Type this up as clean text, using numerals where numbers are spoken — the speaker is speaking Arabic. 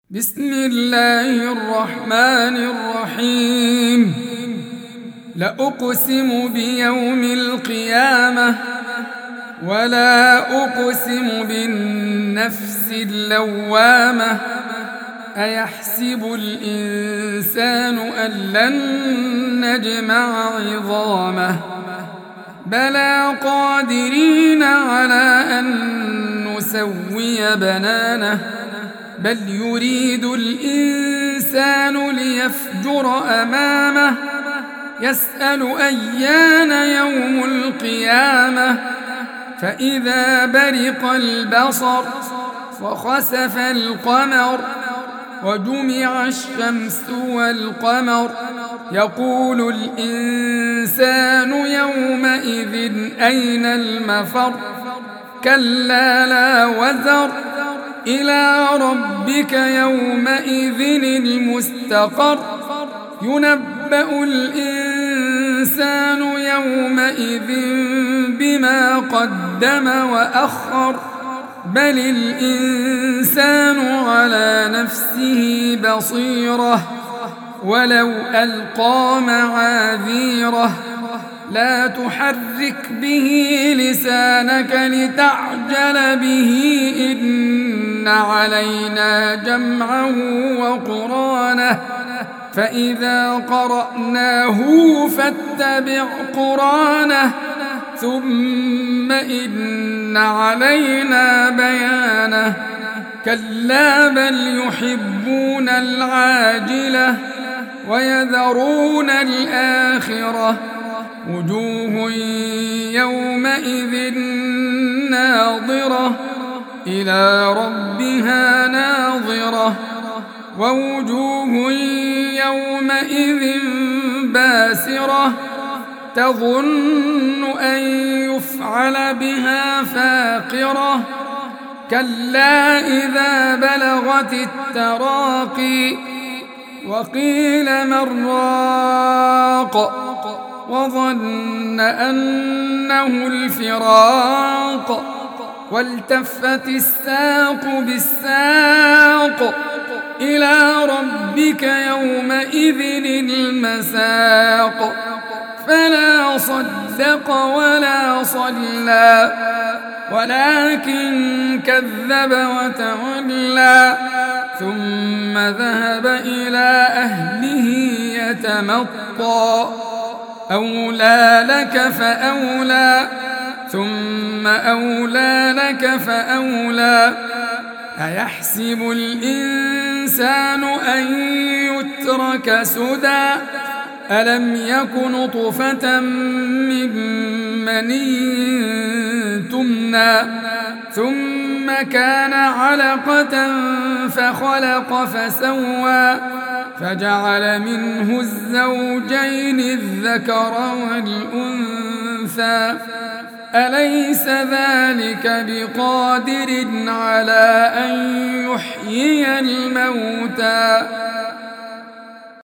بسم الله الرحمن الرحيم. لأقسم بيوم القيامة ولا أقسم بالنفس اللوامة. أيحسب الإنسان أن لن نجمع عظامه بلى قادرين على أن نسوي بنانه بل يريد الإنسان ليفجر أمامه يسأل أيان يوم القيامة فإذا برق البصر وخسف القمر وجمع الشمس والقمر يقول الإنسان يومئذ أين المفر كلا لا وزر إلى ربك يومئذ المستقر ينبأ الإنسان يومئذ بما قدم وأخر بل الإنسان على نفسه بصيرة ولو ألقى معاذيره لا تحرك به لسانك لتعجل به إن علينا جمعه وقرانه فإذا قرأناه فاتبع قرانه ثم إن علينا بيانه كلا بل يحبون العاجلة ويذرون الآخرة وجوه يومئذ ناظرة إلى ربها ناظرة ووجوه يومئذ باسرة تظن أن يفعل بها فاقرة كلا إذا بلغت التراقي وقيل من راق وظن أنه الفراق والتفت الساق بالساق إلى ربك يومئذ المساق فلا صدق ولا صلى ولكن كذب وتولى ثم ذهب إلى أهله يتمطى أولى لك فأولى ثم أولى لك فأولى أيحسب الإنسان أن يترك سدى ألم يك نطفة من مني تمنى ثم كان علقة فخلق فسوى فجعل منه الزوجين الذكر والأنثى أليس ذلك بقادر على أن يحيي الموتى